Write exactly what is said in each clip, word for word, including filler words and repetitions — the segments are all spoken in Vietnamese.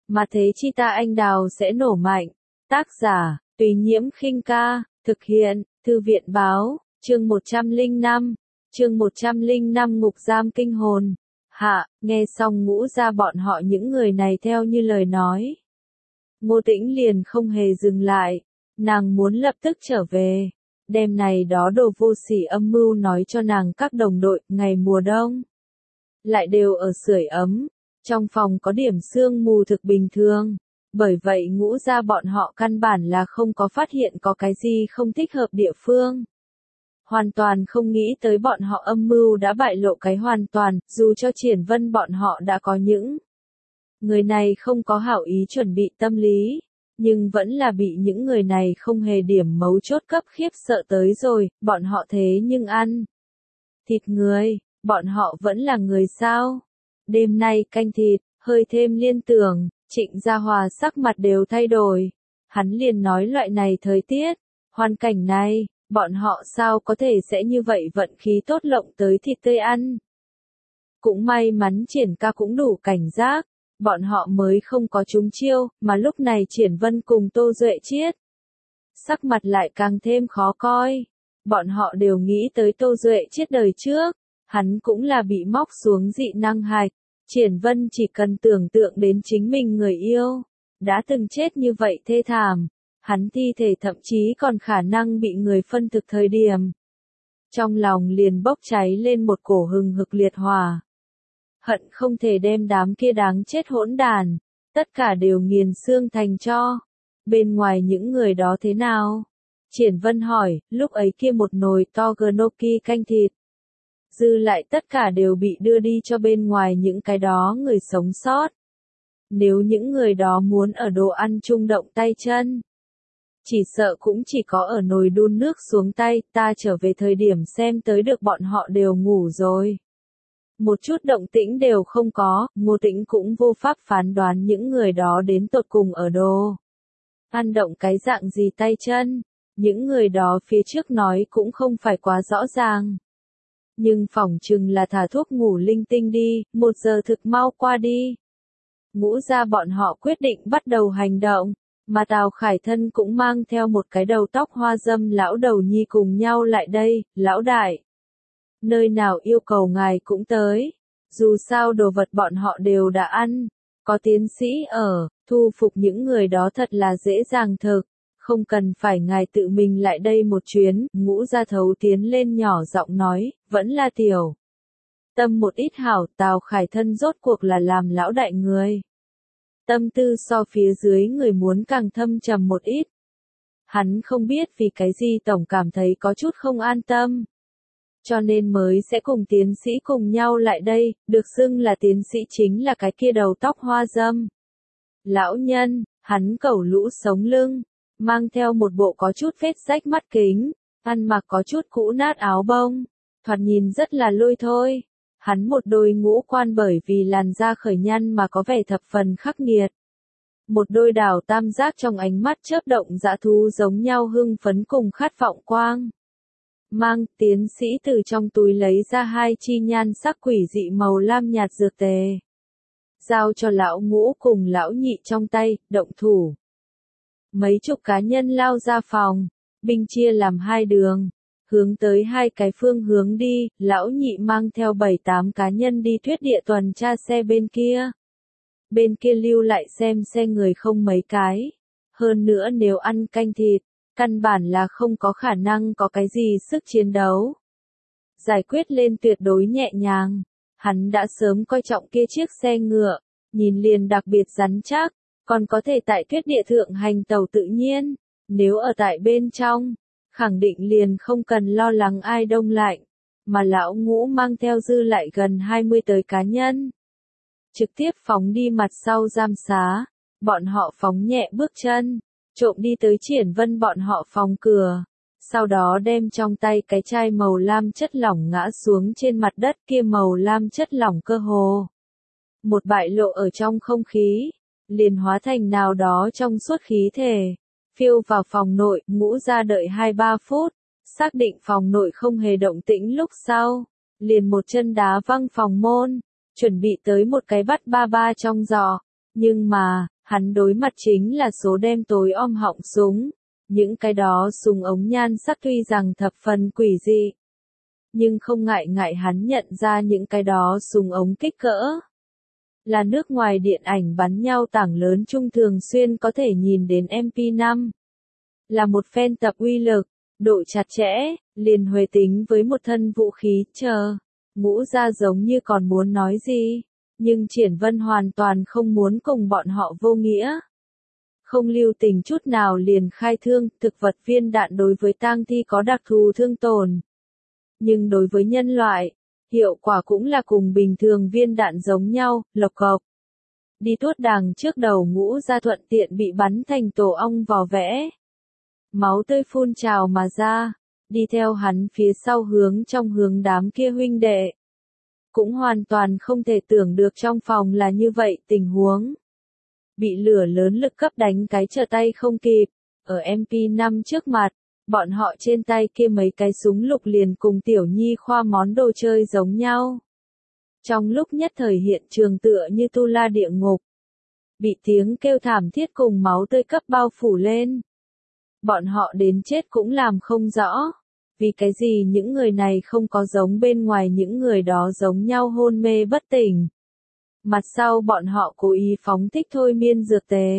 mà thế chi ta anh đào sẽ nổ mạnh. Tác giả, Tùy Nhiễm khinh ca, thực hiện, Thư viện báo, chương một trăm lẻ năm, chương một trăm lẻ năm ngục giam kinh hồn. Hạ, nghe xong Ngũ Gia bọn họ những người này theo như lời nói. Ngô Tĩnh liền không hề dừng lại, nàng muốn lập tức trở về. Đêm này đó đồ vô sỉ âm mưu nói cho nàng các đồng đội, ngày mùa đông lại đều ở sưởi ấm, trong phòng có điểm sương mù thực bình thường, bởi vậy Ngũ Gia bọn họ căn bản là không có phát hiện có cái gì không thích hợp địa phương. Hoàn toàn không nghĩ tới bọn họ âm mưu đã bại lộ cái hoàn toàn, dù cho Triển Vân bọn họ đã có những người này không có hảo ý chuẩn bị tâm lý, nhưng vẫn là bị những người này không hề điểm mấu chốt cấp khiếp sợ tới rồi, bọn họ thế nhưng ăn thịt người, bọn họ vẫn là người sao? Đêm nay canh thịt, hơi thêm liên tưởng, Trịnh Gia Hòa sắc mặt đều thay đổi. Hắn liền nói loại này thời tiết, hoàn cảnh này, bọn họ sao có thể sẽ như vậy vận khí tốt lộng tới thịt tươi ăn. Cũng may mắn Triển ca cũng đủ cảnh giác, bọn họ mới không có trúng chiêu, mà lúc này Triển Vân cùng Tô Duệ Chiết. Sắc mặt lại càng thêm khó coi. Bọn họ đều nghĩ tới Tô Duệ Chiết đời trước, hắn cũng là bị móc xuống dị năng hạch. Triển Vân chỉ cần tưởng tượng đến chính mình người yêu, đã từng chết như vậy thê thảm, hắn thi thể thậm chí còn khả năng bị người phân thực thời điểm. Trong lòng liền bốc cháy lên một cổ hừng hực liệt hỏa. Hận không thể đem đám kia đáng chết hỗn đàn, tất cả đều nghiền xương thành tro. Bên ngoài những người đó thế nào? Triển Vân hỏi, lúc ấy kia một nồi to gnocchi canh thịt. Dư lại tất cả đều bị đưa đi cho bên ngoài những cái đó người sống sót. Nếu những người đó muốn ở đồ ăn chung động tay chân, chỉ sợ cũng chỉ có ở nồi đun nước xuống tay, ta trở về thời điểm xem tới được bọn họ đều ngủ rồi. Một chút động tĩnh đều không có, Ngô Tĩnh cũng vô pháp phán đoán những người đó đến tột cùng ở đồ ăn động cái dạng gì tay chân, những người đó phía trước nói cũng không phải quá rõ ràng. Nhưng phỏng chừng là thả thuốc ngủ linh tinh đi, một giờ thực mau qua đi. Ngũ Gia bọn họ quyết định bắt đầu hành động, mà Tào Khải Thân cũng mang theo một cái đầu tóc hoa dâm lão đầu nhi cùng nhau lại đây, lão đại. Nơi nào yêu cầu ngài cũng tới, dù sao đồ vật bọn họ đều đã ăn, có tiến sĩ ở, thu phục những người đó thật là dễ dàng thực. Không cần phải ngài tự mình lại đây một chuyến, Ngũ Gia thấu tiến lên nhỏ giọng nói, vẫn là tiểu. Tâm một ít hảo, Tào Khải Thân rốt cuộc là làm lão đại người. Tâm tư so phía dưới người muốn càng thâm trầm một ít. Hắn không biết vì cái gì tổng cảm thấy có chút không an tâm. Cho nên mới sẽ cùng tiến sĩ cùng nhau lại đây, được xưng là tiến sĩ chính là cái kia đầu tóc hoa dâm. Lão nhân, hắn cẩu lũ sống lưng, mang theo một bộ có chút vết rách mắt kính, ăn mặc có chút cũ nát áo bông, thoạt nhìn rất là lôi thôi. Hắn một đôi ngũ quan bởi vì làn da khởi nhăn mà có vẻ thập phần khắc nghiệt. Một đôi đảo tam giác trong ánh mắt chớp động dã thú giống nhau hưng phấn cùng khát vọng quang. Mang, tiến sĩ từ trong túi lấy ra hai chi nhan sắc quỷ dị màu lam nhạt dược tề. Giao cho lão Ngũ cùng lão Nhị trong tay, động thủ. Mấy chục cá nhân lao ra phòng, binh chia làm hai đường, hướng tới hai cái phương hướng đi, lão Nhị mang theo bảy tám cá nhân đi thuyết địa tuần tra xe bên kia. Bên kia lưu lại xem xe người không mấy cái. Hơn nữa nếu ăn canh thịt, căn bản là không có khả năng có cái gì sức chiến đấu. Giải quyết lên tuyệt đối nhẹ nhàng. Hắn đã sớm coi trọng kia chiếc xe ngựa, nhìn liền đặc biệt rắn chắc, còn có thể tại thuyết địa thượng hành tàu tự nhiên. Nếu ở tại bên trong, khẳng định liền không cần lo lắng ai đông lạnh, mà lão Ngũ mang theo dư lại gần hai mươi tới cá nhân. Trực tiếp phóng đi mặt sau giam xá, bọn họ phóng nhẹ bước chân, trộm đi tới Triển Vân bọn họ phòng cửa, sau đó đem trong tay cái chai màu lam chất lỏng ngã xuống trên mặt đất kia màu lam chất lỏng cơ hồ. Một bại lộ ở trong không khí, liền hóa thành nào đó trong suốt khí thể, phiêu vào phòng nội, Ngũ Gia đợi hai ba phút, xác định phòng nội không hề động tĩnh lúc sau, liền một chân đá văng phòng môn, chuẩn bị tới một cái bắt ba ba trong giò, nhưng mà, Hắn đối mặt chính là số đêm tối om họng súng. Những cái đó súng ống nhan sắc tuy rằng thập phần quỷ dị, nhưng không ngại ngại hắn nhận ra những cái đó súng ống kích cỡ. Là nước ngoài điện ảnh bắn nhau tảng lớn trung thường xuyên có thể nhìn đến em pê năm. Là một phen tập uy lực, độ chặt chẽ, liền huề tính với một thân vũ khí, chờ. Ngũ ra giống như còn muốn nói gì, nhưng Triển Vân hoàn toàn không muốn cùng bọn họ vô nghĩa. Không lưu tình chút nào liền khai thương, thực vật viên đạn đối với tang thi có đặc thù thương tổn. Nhưng đối với nhân loại, hiệu quả cũng là cùng bình thường viên đạn giống nhau, lộc cộc. Đi tuốt đàng trước đầu Ngũ ra thuận tiện bị bắn thành tổ ong vò vẽ. Máu tươi phun trào mà ra, đi theo hắn phía sau hướng trong hướng đám kia huynh đệ. Cũng hoàn toàn không thể tưởng được trong phòng là như vậy tình huống. Bị lửa lớn lực cấp đánh cái trở tay không kịp, ở em pê năm trước mặt, bọn họ trên tay kia mấy cái súng lục liền cùng tiểu nhi khoa món đồ chơi giống nhau. Trong lúc nhất thời hiện trường tựa như tu la địa ngục, bị tiếng kêu thảm thiết cùng máu tươi cấp bao phủ lên. Bọn họ đến chết cũng làm không rõ, vì cái gì những người này không có giống bên ngoài những người đó giống nhau hôn mê bất tỉnh. Mặt sau bọn họ cố ý phóng thích thôi miên dược tề.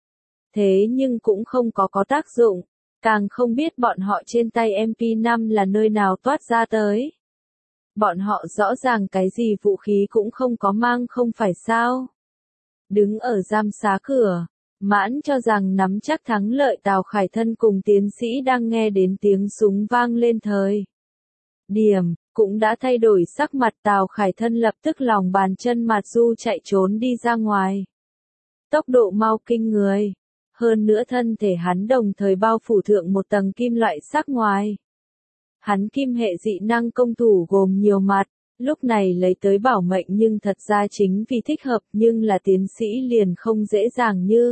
Thế nhưng cũng không có có tác dụng, càng không biết bọn họ trên tay em pê năm là nơi nào toát ra tới. Bọn họ rõ ràng cái gì vũ khí cũng không có mang không phải sao. Đứng ở giam xá cửa, mãn cho rằng nắm chắc thắng lợi Tào Khải Thân cùng tiến sĩ đang nghe đến tiếng súng vang lên thời điểm, cũng đã thay đổi sắc mặt. Tào Khải Thân lập tức lòng bàn chân mặt du chạy trốn đi ra ngoài. Tốc độ mau kinh người, hơn nữa thân thể hắn đồng thời bao phủ thượng một tầng kim loại sắc ngoài. Hắn kim hệ dị năng công thủ gồm nhiều mặt, lúc này lấy tới bảo mệnh nhưng thật ra chính vì thích hợp nhưng là tiến sĩ liền không dễ dàng như.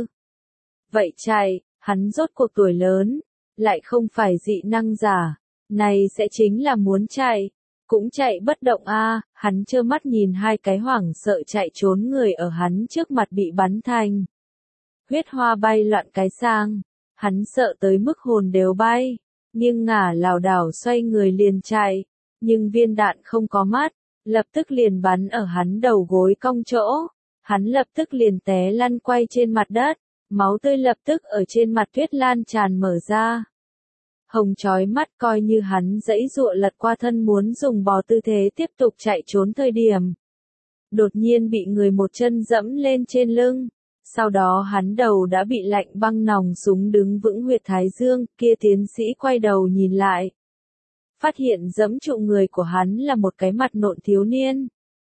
Vậy chạy, hắn rốt cuộc tuổi lớn, lại không phải dị năng giả, này sẽ chính là muốn chạy, cũng chạy bất động a. À, hắn trơ mắt nhìn hai cái hoảng sợ chạy trốn người ở hắn trước mặt bị bắn thành huyết hoa bay loạn cái sang, hắn sợ tới mức hồn đều bay, nghiêng ngả lảo đảo xoay người liền chạy, nhưng viên đạn không có mắt, lập tức liền bắn ở hắn đầu gối cong chỗ, hắn lập tức liền té lăn quay trên mặt đất. Máu tươi lập tức ở trên mặt tuyết lan tràn mở ra. Hồng chói mắt coi như hắn dãy dụa lật qua thân muốn dùng bò tư thế tiếp tục chạy trốn thời điểm. Đột nhiên bị người một chân dẫm lên trên lưng. Sau đó hắn đầu đã bị lạnh băng nòng súng đứng vững huyệt thái dương, kia tiến sĩ quay đầu nhìn lại. Phát hiện dẫm trụ người của hắn là một cái mặt nộn thiếu niên.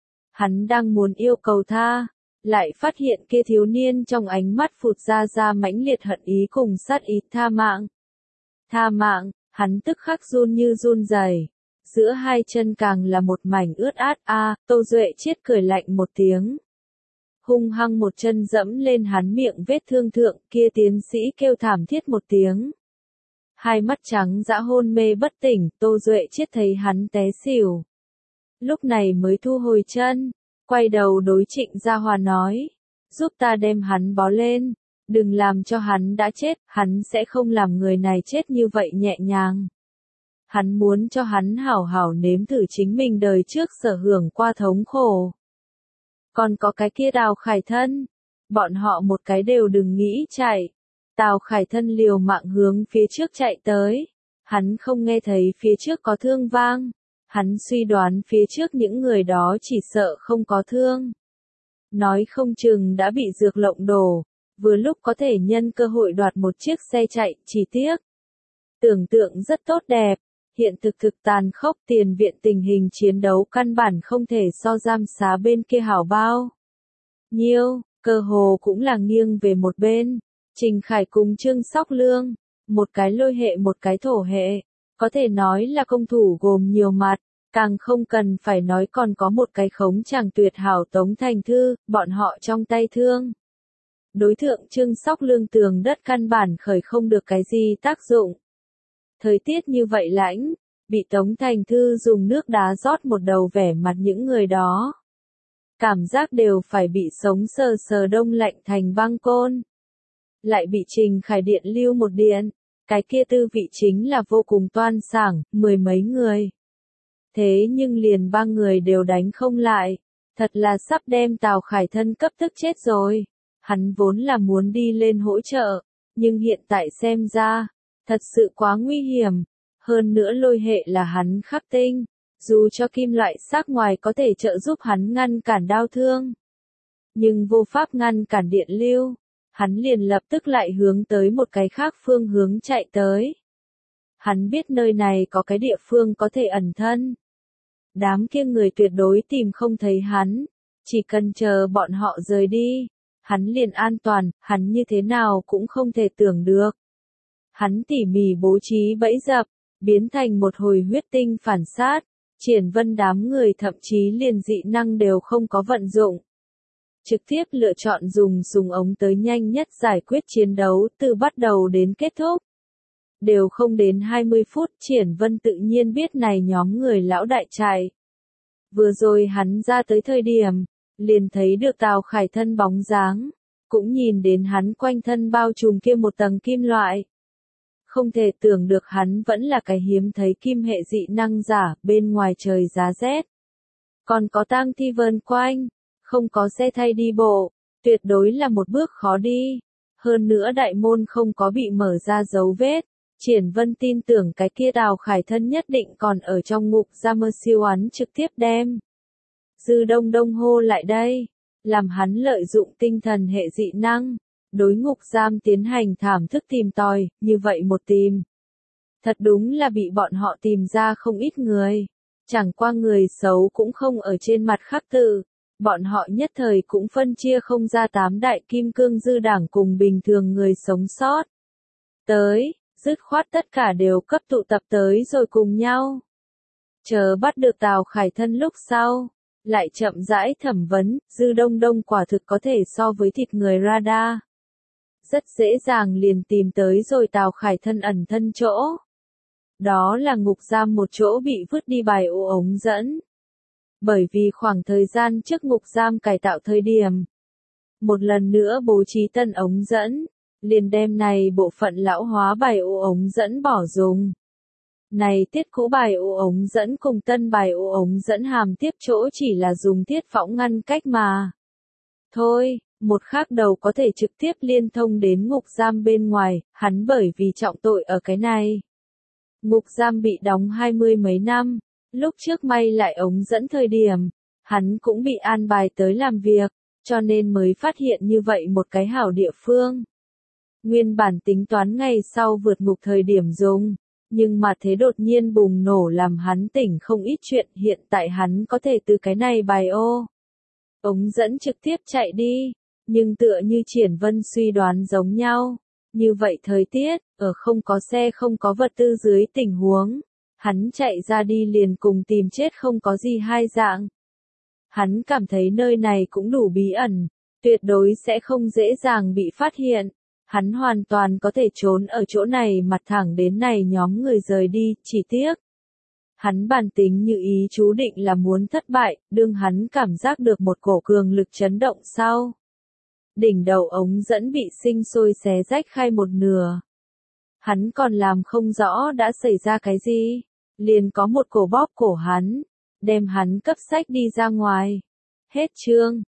Hắn đang muốn yêu cầu tha. Lại phát hiện kia thiếu niên trong ánh mắt phụt ra ra mãnh liệt hận ý cùng sát ý tha mạng. Tha mạng, hắn tức khắc run như run rẩy, giữa hai chân càng là một mảnh ướt át. A, à, Tô Duệ Chiết cười lạnh một tiếng. Hung hăng một chân dẫm lên hắn miệng vết thương thượng, kia tiến sĩ kêu thảm thiết một tiếng. Hai mắt trắng dã hôn mê bất tỉnh, Tô Duệ Chiết thấy hắn té xỉu. Lúc này mới thu hồi chân. Quay đầu đối Trịnh Gia Hòa nói, giúp ta đem hắn bó lên, đừng làm cho hắn đã chết, hắn sẽ không làm người này chết như vậy nhẹ nhàng. Hắn muốn cho hắn hảo hảo nếm thử chính mình đời trước sở hưởng qua thống khổ. Còn có cái kia Tào Khải Thân, bọn họ một cái đều đừng nghĩ chạy. Tào Khải Thân liều mạng hướng phía trước chạy tới, hắn không nghe thấy phía trước có thương vang. Hắn suy đoán phía trước những người đó chỉ sợ không có thương. Nói không chừng đã bị dược lộng đổ, vừa lúc có thể nhân cơ hội đoạt một chiếc xe chạy, chỉ tiếc. Tưởng tượng rất tốt đẹp, hiện thực thực tàn khốc. Tiền viện tình hình chiến đấu căn bản không thể so giam xá bên kia hảo bao nhiêu, cơ hồ cũng là nghiêng về một bên. Trình Khải cùng Trương Sóc Lương, một cái lôi hệ một cái thổ hệ. Có thể nói là công thủ gồm nhiều mặt, càng không cần phải nói còn có một cái khống chàng tuyệt hảo Tống Thành Thư, bọn họ trong tay thương. Đối thượng Trương Sóc Lương tường đất căn bản khởi không được cái gì tác dụng. Thời tiết như vậy lãnh, bị Tống Thành Thư dùng nước đá rót một đầu vẻ mặt những người đó. cảm giác đều phải bị sống sờ sờ đông lạnh thành băng côn. Lại bị Trình Khải điện lưu một điện, cái kia tư vị chính là vô cùng toan sảng, mười mấy người. Thế nhưng liền ba người đều đánh không lại, thật là sắp đem Tào Khải Thân cấp tức chết rồi. Hắn vốn là muốn đi lên hỗ trợ, nhưng hiện tại xem ra, thật sự quá nguy hiểm. Hơn nữa lôi hệ là hắn khắc tinh, dù cho kim loại sắc ngoài có thể trợ giúp hắn ngăn cản đau thương, nhưng vô pháp ngăn cản điện lưu. Hắn liền lập tức lại hướng tới một cái khác phương hướng chạy tới. Hắn biết nơi này có cái địa phương có thể ẩn thân. Đám kia người tuyệt đối tìm không thấy hắn, chỉ cần chờ bọn họ rời đi, hắn liền an toàn. Hắn như thế nào cũng không thể tưởng được. Hắn tỉ mỉ bố trí bẫy dập, biến thành một hồi huyết tinh phản sát. Triển Vân đám người thậm chí liền dị năng đều không có vận dụng, trực tiếp lựa chọn dùng súng ống tới nhanh nhất giải quyết chiến đấu từ bắt đầu đến kết thúc. Đều không đến hai mươi phút, Triển Vân tự nhiên biết này nhóm người lão đại chạy. Vừa rồi hắn ra tới thời điểm, liền thấy được Tào Khải Thân bóng dáng, cũng nhìn đến hắn quanh thân bao trùm kia một tầng kim loại. Không thể tưởng được hắn vẫn là cái hiếm thấy kim hệ dị năng giả, bên ngoài trời giá rét. Còn có tang thi vờn quanh, không có xe thay đi bộ, tuyệt đối là một bước khó đi. Hơn nữa đại môn không có bị mở ra dấu vết. Triển Vân tin tưởng cái kia Tào Khải Thân nhất định còn ở trong ngục giam mơ siêu án trực tiếp đem Dư Đông Đông hô lại đây, làm hắn lợi dụng tinh thần hệ dị năng, đối ngục giam tiến hành thảm thức tìm tòi, như vậy một tìm. Thật đúng là bị bọn họ tìm ra không ít người, chẳng qua người xấu cũng không ở trên mặt khắc tự, bọn họ nhất thời cũng phân chia không ra tám đại kim cương dư đảng cùng bình thường người sống sót. Tới, dứt khoát tất cả đều cấp tụ tập tới rồi cùng nhau. Chờ bắt được Tào Khải Thân lúc sau, lại chậm rãi thẩm vấn. Dư Đông Đông quả thực có thể so với thịt người radar. Rất dễ dàng liền tìm tới rồi Tào Khải Thân ẩn thân chỗ. Đó là ngục giam một chỗ bị vứt đi bài ô ống dẫn. Bởi vì khoảng thời gian trước ngục giam cải tạo thời điểm, một lần nữa bố trí tân ống dẫn, liền đem này bộ phận lão hóa bài ô ống dẫn bỏ dùng. Này tiết cũ bài ô ống dẫn cùng tân bài ô ống dẫn hàm tiếp chỗ chỉ là dùng thiết phõng ngăn cách mà. Thôi, một khác đầu có thể trực tiếp liên thông đến ngục giam bên ngoài, hắn bởi vì trọng tội ở cái này. Ngục giam bị đóng hai mươi mấy năm, lúc trước may lại ống dẫn thời điểm, hắn cũng bị an bài tới làm việc, cho nên mới phát hiện như vậy một cái hảo địa phương. Nguyên bản tính toán ngày sau vượt ngục thời điểm dùng, nhưng mà thế đột nhiên bùng nổ làm hắn tỉnh không ít chuyện. Hiện tại hắn có thể từ cái này bài ô ống dẫn trực tiếp chạy đi, nhưng tựa như Triển Vân suy đoán giống nhau. Như vậy thời tiết, ở không có xe không có vật tư dưới tình huống, hắn chạy ra đi liền cùng tìm chết không có gì hai dạng. Hắn cảm thấy nơi này cũng đủ bí ẩn, tuyệt đối sẽ không dễ dàng bị phát hiện. Hắn hoàn toàn có thể trốn ở chỗ này mặt thẳng đến này nhóm người rời đi, chỉ tiếc. Hắn bản tính như ý chú định là muốn thất bại, đương hắn cảm giác được một cổ cường lực chấn động sau. Đỉnh đầu ống dẫn bị sinh sôi xé rách khai một nửa. Hắn còn làm không rõ đã xảy ra cái gì, liền có một cổ bóp cổ hắn, đem hắn cấp sách đi ra ngoài. Hết chương.